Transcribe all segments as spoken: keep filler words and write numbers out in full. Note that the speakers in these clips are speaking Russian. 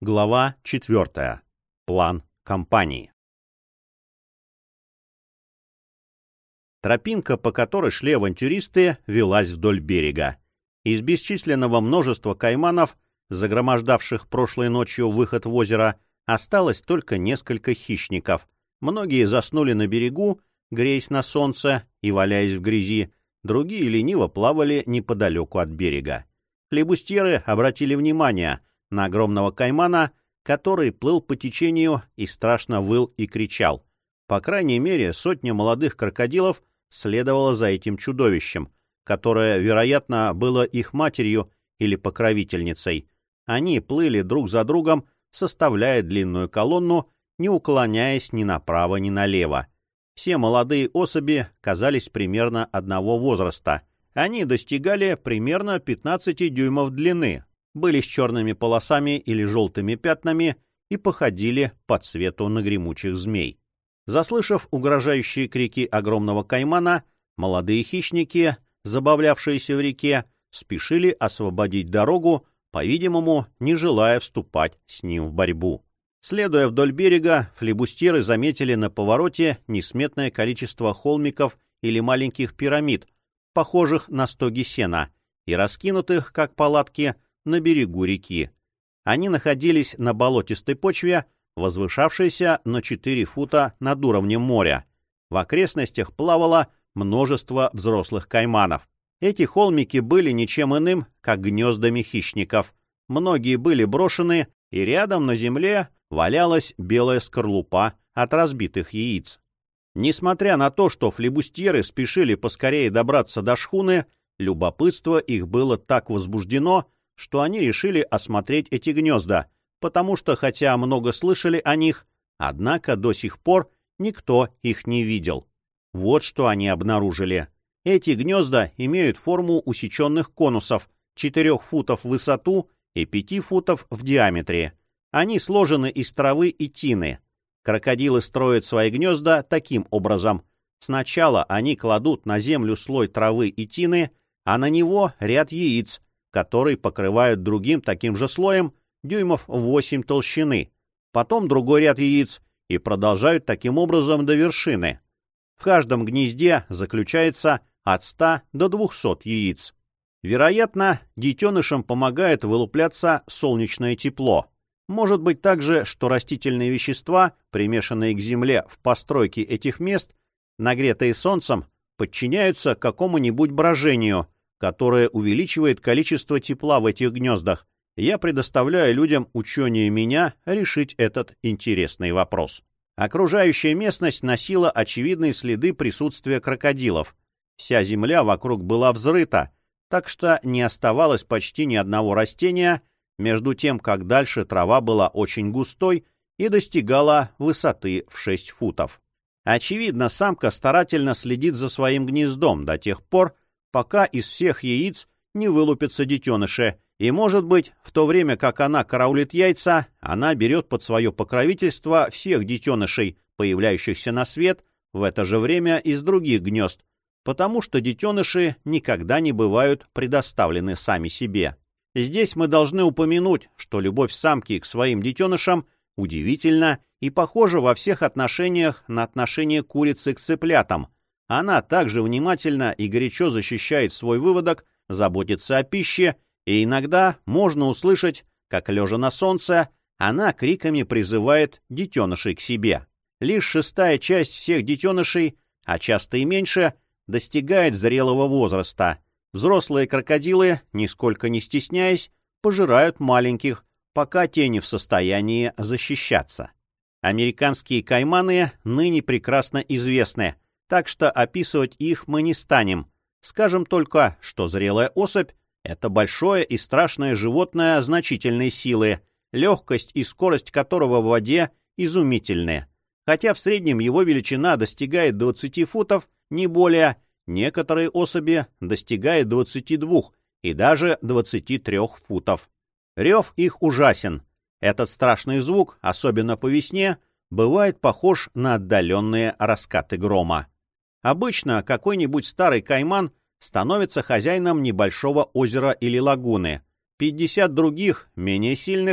Глава четвертая. План кампании. Тропинка, по которой шли авантюристы, велась вдоль берега. Из бесчисленного множества кайманов, загромождавших прошлой ночью выход в озеро, осталось только несколько хищников. Многие заснули на берегу, греясь на солнце и валяясь в грязи, другие лениво плавали неподалеку от берега. Флибустьеры обратили внимание на огромного каймана, который плыл по течению и страшно выл и кричал. По крайней мере, сотня молодых крокодилов следовала за этим чудовищем, которое, вероятно, было их матерью или покровительницей. Они плыли друг за другом, составляя длинную колонну, не уклоняясь ни направо, ни налево. Все молодые особи казались примерно одного возраста. Они достигали примерно пятнадцати дюймов длины, были с черными полосами или желтыми пятнами и походили по цвету на гремучих змей. Заслышав угрожающие крики огромного каймана, молодые хищники, забавлявшиеся в реке, спешили освободить дорогу, по-видимому, не желая вступать с ним в борьбу. Следуя вдоль берега, флибустьеры заметили на повороте несметное количество холмиков или маленьких пирамид, похожих на стоги сена, и раскинутых, как палатки, на берегу реки. Они находились на болотистой почве, возвышавшейся на четыре фута над уровнем моря. В окрестностях плавало множество взрослых кайманов. Эти холмики были ничем иным, как гнездами хищников. Многие были брошены, и рядом на земле валялась белая скорлупа от разбитых яиц. Несмотря на то, что флибустьеры спешили поскорее добраться до шхуны, любопытство их было так возбуждено, что они решили осмотреть эти гнезда, потому что, хотя много слышали о них, однако до сих пор никто их не видел. Вот что они обнаружили. Эти гнезда имеют форму усеченных конусов, четырех футов в высоту и пяти футов в диаметре. Они сложены из травы и тины. Крокодилы строят свои гнезда таким образом. Сначала они кладут на землю слой травы и тины, а на него ряд яиц, который покрывают другим таким же слоем дюймов восемь толщины, потом другой ряд яиц и продолжают таким образом до вершины. В каждом гнезде заключается от ста до двухсот яиц. Вероятно, детенышам помогает вылупляться солнечное тепло. Может быть также, что растительные вещества, примешанные к земле в постройке этих мест, нагретые солнцем, подчиняются какому-нибудь брожению, которое увеличивает количество тепла в этих гнездах. Я предоставляю людям ученее меня решить этот интересный вопрос. Окружающая местность носила очевидные следы присутствия крокодилов. Вся земля вокруг была взрыта, так что не оставалось почти ни одного растения, между тем, как дальше трава была очень густой и достигала высоты в шесть футов. Очевидно, самка старательно следит за своим гнездом до тех пор, пока из всех яиц не вылупятся детеныши, и, может быть, в то время как она караулит яйца, она берет под свое покровительство всех детенышей, появляющихся на свет в это же время из других гнезд, потому что детеныши никогда не бывают предоставлены сами себе. Здесь мы должны упомянуть, что любовь самки к своим детенышам удивительна и похожа во всех отношениях на отношение курицы к цыплятам. Она также внимательно и горячо защищает свой выводок, заботится о пище, и иногда можно услышать, как, лежа на солнце, она криками призывает детенышей к себе. Лишь шестая часть всех детенышей, а часто и меньше, достигает зрелого возраста. Взрослые крокодилы, нисколько не стесняясь, пожирают маленьких, пока те не в состоянии защищаться. Американские кайманы ныне прекрасно известны, так что описывать их мы не станем. Скажем только, что зрелая особь — это большое и страшное животное значительной силы, легкость и скорость которого в воде изумительны. Хотя в среднем его величина достигает двадцати футов, не более, некоторые особи достигают двадцати двух и даже двадцати трёх футов. Рев их ужасен. Этот страшный звук, особенно по весне, бывает похож на отдаленные раскаты грома. Обычно какой-нибудь старый кайман становится хозяином небольшого озера или лагуны. пятьдесят других, менее сильных,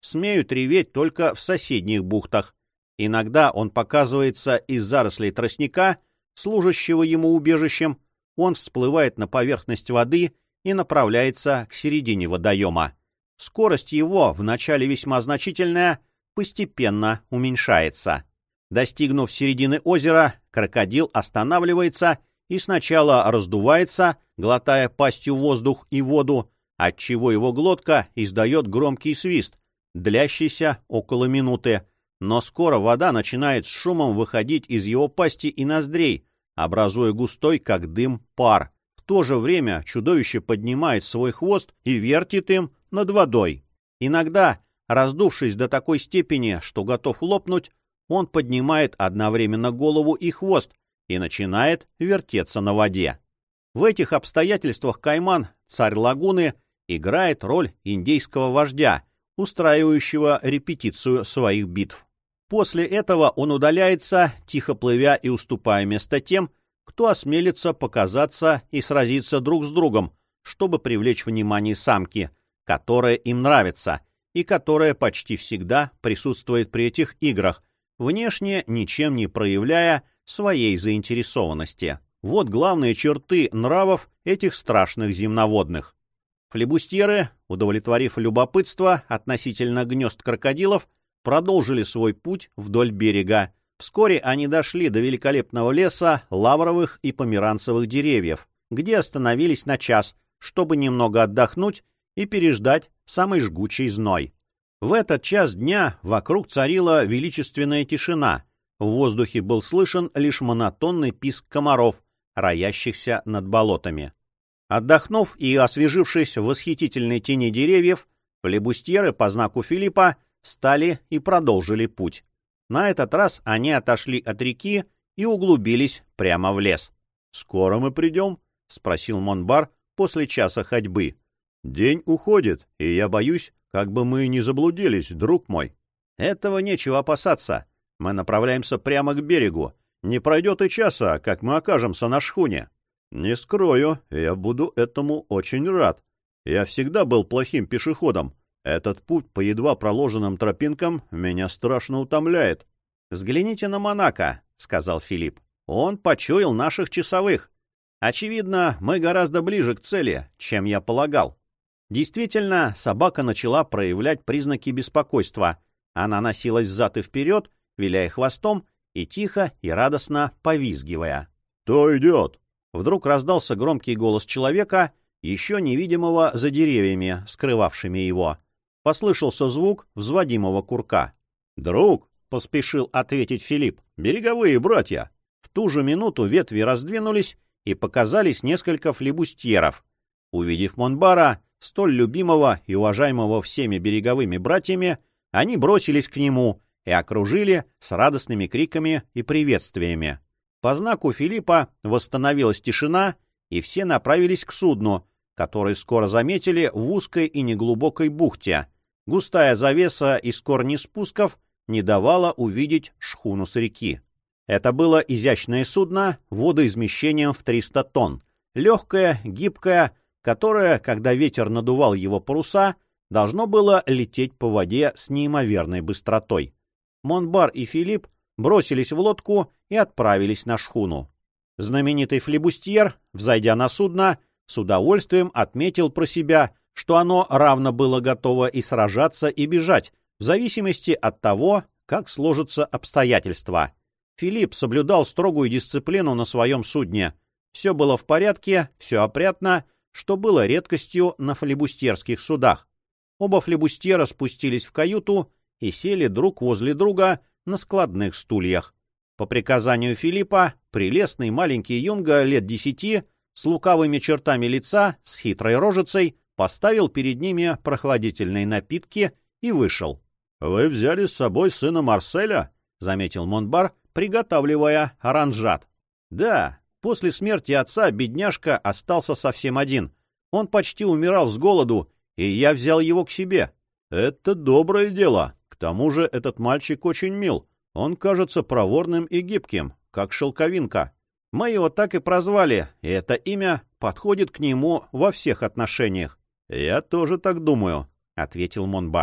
смеют реветь только в соседних бухтах. Иногда он показывается из зарослей тростника, служащего ему убежищем, он всплывает на поверхность воды и направляется к середине водоема. Скорость его, вначале весьма значительная, постепенно уменьшается. Достигнув середины озера, крокодил останавливается и сначала раздувается, глотая пастью воздух и воду, отчего его глотка издает громкий свист, длящийся около минуты. Но скоро вода начинает с шумом выходить из его пасти и ноздрей, образуя густой, как дым, пар. В то же время чудовище поднимает свой хвост и вертит им над водой. Иногда, раздувшись до такой степени, что готов лопнуть, он поднимает одновременно голову и хвост и начинает вертеться на воде. В этих обстоятельствах Кайман, царь лагуны, играет роль индейского вождя, устраивающего репетицию своих битв. После этого он удаляется, тихо плывя и уступая место тем, кто осмелится показаться и сразиться друг с другом, чтобы привлечь внимание самки, которая им нравится и которая почти всегда присутствует при этих играх, внешне ничем не проявляя своей заинтересованности. Вот главные черты нравов этих страшных земноводных. Флебустьеры, удовлетворив любопытство относительно гнезд крокодилов, продолжили свой путь вдоль берега. Вскоре они дошли до великолепного леса лавровых и померанцевых деревьев, где остановились на час, чтобы немного отдохнуть и переждать самый жгучий зной. В этот час дня вокруг царила величественная тишина. В воздухе был слышен лишь монотонный писк комаров, роящихся над болотами. Отдохнув и освежившись в восхитительной тени деревьев, флебустьеры по знаку Филиппа встали и продолжили путь. На этот раз они отошли от реки и углубились прямо в лес. — Скоро мы придем? — спросил Монбар после часа ходьбы. — День уходит, и я боюсь, как бы мы не заблудились, друг мой. — Этого нечего опасаться. Мы направляемся прямо к берегу. Не пройдет и часа, как мы окажемся на шхуне. — Не скрою, я буду этому очень рад. Я всегда был плохим пешеходом. Этот путь по едва проложенным тропинкам меня страшно утомляет. — Взгляните на Монако, — сказал Филипп. — Он почуял наших часовых. Очевидно, мы гораздо ближе к цели, чем я полагал. Действительно, собака начала проявлять признаки беспокойства. Она носилась взад и вперед, виляя хвостом и тихо и радостно повизгивая. — Кто идет? Вдруг раздался громкий голос человека, еще невидимого за деревьями, скрывавшими его. Послышался звук взводимого курка. — Друг! — поспешил ответить Филипп. — Береговые братья! В ту же минуту ветви раздвинулись, и показались несколько флебустьеров. Увидев Монбара, столь любимого и уважаемого всеми береговыми братьями, они бросились к нему и окружили с радостными криками и приветствиями. По знаку Филиппа восстановилась тишина, и все направились к судну, которое скоро заметили в узкой и неглубокой бухте. Густая завеса из корней спусков не давала увидеть шхуну с реки. Это было изящное судно водоизмещением в триста тонн, легкое, гибкое, которое, когда ветер надувал его паруса, должно было лететь по воде с неимоверной быстротой. Монбар и Филипп бросились в лодку и отправились на шхуну. Знаменитый флебустьер, взойдя на судно, с удовольствием отметил про себя, что оно равно было готово и сражаться, и бежать, в зависимости от того, как сложатся обстоятельства. Филипп соблюдал строгую дисциплину на своем судне. Все было в порядке, все опрятно, что было редкостью на флебустьерских судах. Оба флебустьера спустились в каюту и сели друг возле друга на складных стульях. По приказанию Филиппа прелестный маленький юнга лет десяти с лукавыми чертами лица, с хитрой рожицей, поставил перед ними прохладительные напитки и вышел. — Вы взяли с собой сына Марселя? — заметил Монбар, приготавливая оранжат. — Да, после смерти отца бедняжка остался совсем один. Он почти умирал с голоду, и я взял его к себе. — Это доброе дело. К тому же этот мальчик очень мил. Он кажется проворным и гибким, как шелковинка. Мы его так и прозвали, и это имя подходит к нему во всех отношениях. — Я тоже так думаю, — ответил Монбар.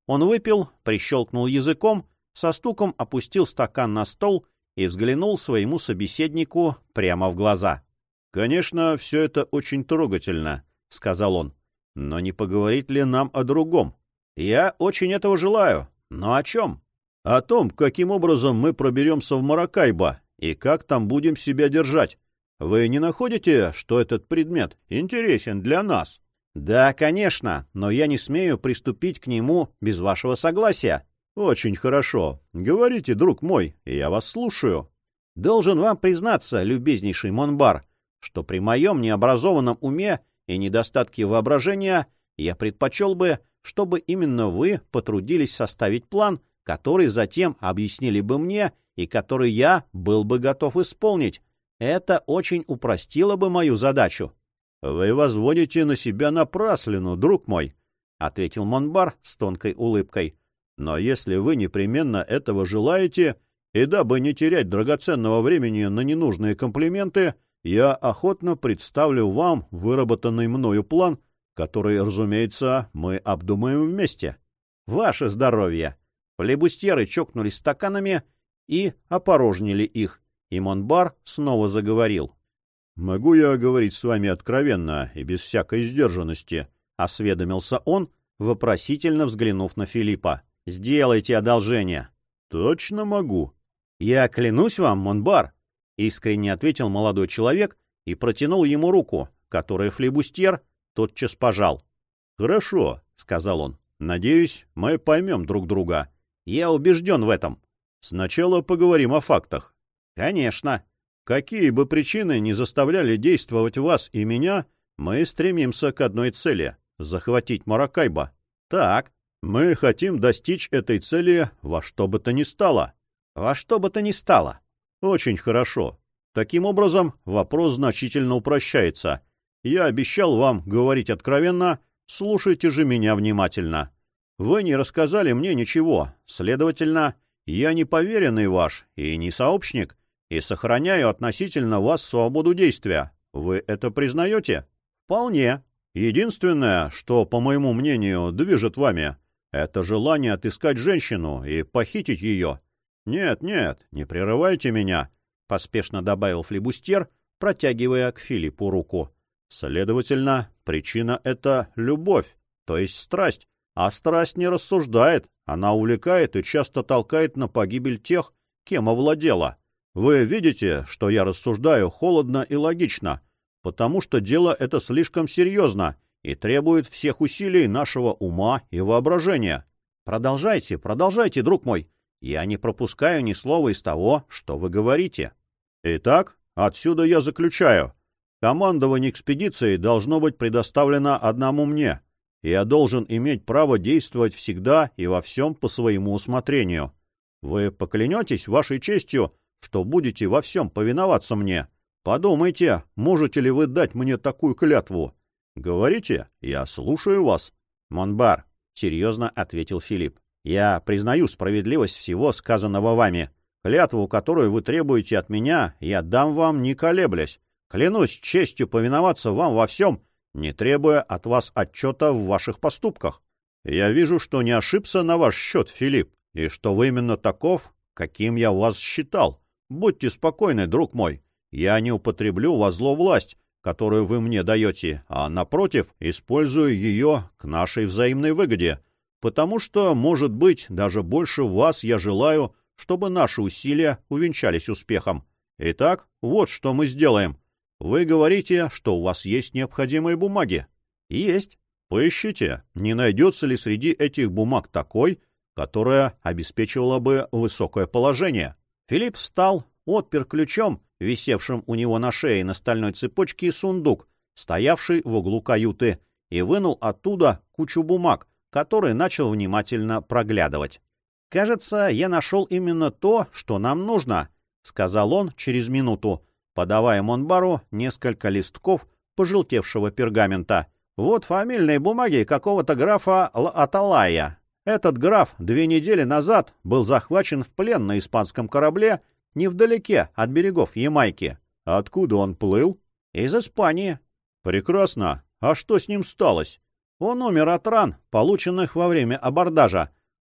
Он выпил, прищелкнул языком, со стуком опустил стакан на стол и взглянул своему собеседнику прямо в глаза. «Конечно, все это очень трогательно», — сказал он. «Но не поговорить ли нам о другом? Я очень этого желаю. Но о чем? О том, каким образом мы проберемся в Маракайбо и как там будем себя держать. Вы не находите, что этот предмет интересен для нас?» «Да, конечно, но я не смею приступить к нему без вашего согласия». «Очень хорошо. Говорите, друг мой, я вас слушаю». «Должен вам признаться, любезнейший Монбар, что при моем необразованном уме и недостатке воображения я предпочел бы, чтобы именно вы потрудились составить план, который затем объяснили бы мне и который я был бы готов исполнить. Это очень упростило бы мою задачу». «Вы возводите на себя напраслину, друг мой», — ответил Монбар с тонкой улыбкой. «Но если вы непременно этого желаете, и дабы не терять драгоценного времени на ненужные комплименты, я охотно представлю вам выработанный мною план, который, разумеется, мы обдумаем вместе». «Ваше здоровье!» Флебустьеры чокнулись стаканами и опорожнили их, и Монбар снова заговорил. «Могу я говорить с вами откровенно и без всякой сдержанности?» — осведомился он, вопросительно взглянув на Филиппа. «Сделайте одолжение». «Точно могу». «Я клянусь вам, Монбар», — искренне ответил молодой человек и протянул ему руку, которую флебустьер тотчас пожал. «Хорошо», — сказал он. «Надеюсь, мы поймем друг друга. Я убежден в этом. Сначала поговорим о фактах». «Конечно». «Какие бы причины ни заставляли действовать вас и меня, мы стремимся к одной цели — захватить Маракайбо. Так, мы хотим достичь этой цели во что бы то ни стало». «Во что бы то ни стало». «Очень хорошо. Таким образом, вопрос значительно упрощается. Я обещал вам говорить откровенно, слушайте же меня внимательно. Вы не рассказали мне ничего, следовательно, я не поверенный ваш и не сообщник, и сохраняю относительно вас свободу действия. Вы это признаете?» «Вполне. Единственное, что, по моему мнению, движет вами, это желание отыскать женщину и похитить ее». «Нет, нет, не прерывайте меня», — поспешно добавил флебустьер, протягивая к Филиппу руку. «Следовательно, причина — это любовь, то есть страсть. А страсть не рассуждает, она увлекает и часто толкает на погибель тех, кем овладела. Вы видите, что я рассуждаю холодно и логично, потому что дело это слишком серьезно и требует всех усилий нашего ума и воображения». «Продолжайте, продолжайте, друг мой. Я не пропускаю ни слова из того, что вы говорите». «Итак, отсюда я заключаю. Командование экспедицией должно быть предоставлено одному мне. Я должен иметь право действовать всегда и во всем по своему усмотрению. Вы поклянетесь вашей честью, что будете во всем повиноваться мне? Подумайте, можете ли вы дать мне такую клятву? Говорите, я слушаю вас». «Монбар», — серьезно ответил Филипп, — «я признаю справедливость всего сказанного вами. Клятву, которую вы требуете от меня, я дам вам, не колеблясь. Клянусь честью повиноваться вам во всем, не требуя от вас отчета в ваших поступках. Я вижу, что не ошибся на ваш счет, Филипп, и что вы именно таков, каким я вас считал. Будьте спокойны, друг мой, я не употреблю во зло власть, которую вы мне даете, а, напротив, использую ее к нашей взаимной выгоде, потому что, может быть, даже больше вас я желаю, чтобы наши усилия увенчались успехом. Итак, вот что мы сделаем. Вы говорите, что у вас есть необходимые бумаги. Есть. Поищите, не найдется ли среди этих бумаг такой, которая обеспечивала бы высокое положение. Филипп встал, отпер ключом, висевшим у него на шее на стальной цепочке, сундук, стоявший в углу каюты, и вынул оттуда кучу бумаг, которые начал внимательно проглядывать. «Кажется, я нашел именно то, что нам нужно», — сказал он через минуту, подавая Монбару несколько листков пожелтевшего пергамента. «Вот фамильные бумаги какого-то графа Л-Аталая. Этот граф две недели назад был захвачен в плен на испанском корабле невдалеке от берегов Ямайки». «Откуда он плыл?» «Из Испании». «Прекрасно. А что с ним сталось?» «Он умер от ран, полученных во время абордажа.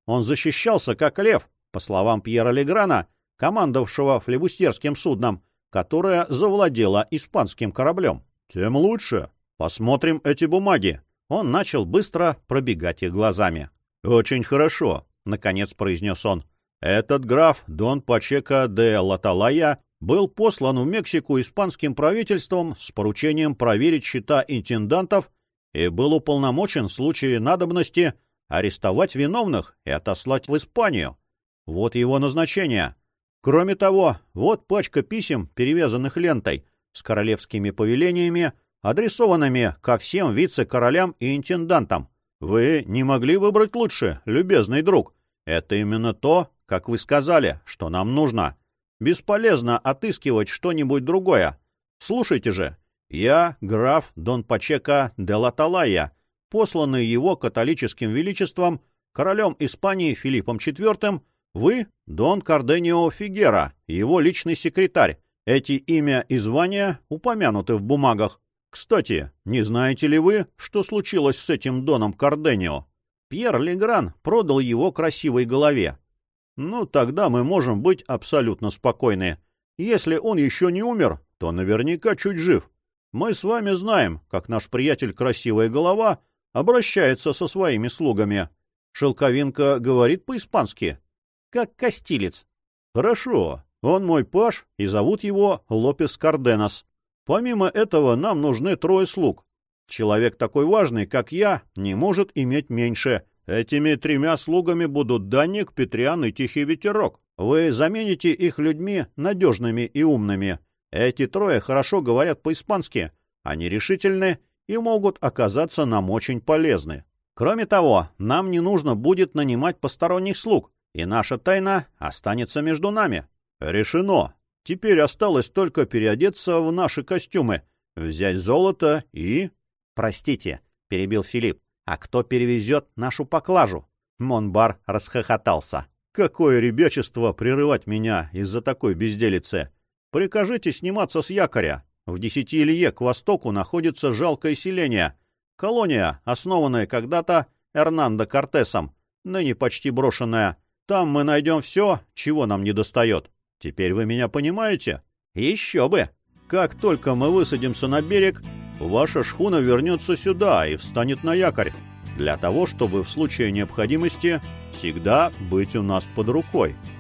Он защищался как лев, по словам Пьера Леграна, командовавшего флебустерским судном, которое завладело испанским кораблем. Тем лучше. Посмотрим эти бумаги. Он начал быстро пробегать их глазами. Очень хорошо, наконец произнес он. Этот граф Дон Пачеко де Латалая был послан в Мексику испанским правительством с поручением проверить счета интендантов и был уполномочен в случае надобности арестовать виновных и отослать в Испанию. Вот его назначение. Кроме того, вот пачка писем, перевязанных лентой, с королевскими повелениями, адресованными ко всем вице-королям и интендантам. Вы не могли выбрать лучше, любезный друг. Это именно то, как вы сказали, что нам нужно. Бесполезно отыскивать что-нибудь другое. Слушайте же, я граф Дон Пачеко де Латалая, посланный его католическим величеством, королем Испании Филиппом четвёртым, вы Дон Карденио Фигера, его личный секретарь. Эти имя и звания упомянуты в бумагах. Кстати, не знаете ли вы, что случилось с этим Доном Карденио? Пьер Легран продал его красивой голове. Ну, тогда мы можем быть абсолютно спокойны. Если он еще не умер, то наверняка чуть жив. Мы с вами знаем, как наш приятель Красивая Голова обращается со своими слугами. Шелковинка говорит по-испански. Как кастилец. Хорошо, он мой паж, и зовут его Лопес Карденас. Помимо этого, нам нужны трое слуг. Человек такой важный, как я, не может иметь меньше. Этими тремя слугами будут Даник, Петриан и Тихий Ветерок. Вы замените их людьми надежными и умными. Эти трое хорошо говорят по-испански. Они решительны и могут оказаться нам очень полезны. Кроме того, нам не нужно будет нанимать посторонних слуг, и наша тайна останется между нами. Решено. Теперь осталось только переодеться в наши костюмы, взять золото и... Простите, перебил Филипп, а кто перевезет нашу поклажу? Монбар расхохотался. Какое ребячество прерывать меня из-за такой безделицы. Прикажите сниматься с якоря. В десяти лье к востоку находится жалкое селение. Колония, основанная когда-то Эрнандо Кортесом, ныне почти брошенная. Там мы найдем все, чего нам недостает. Теперь вы меня понимаете? Еще бы! Как только мы высадимся на берег, ваша шхуна вернется сюда и встанет на якорь, для того, чтобы в случае необходимости всегда быть у нас под рукой.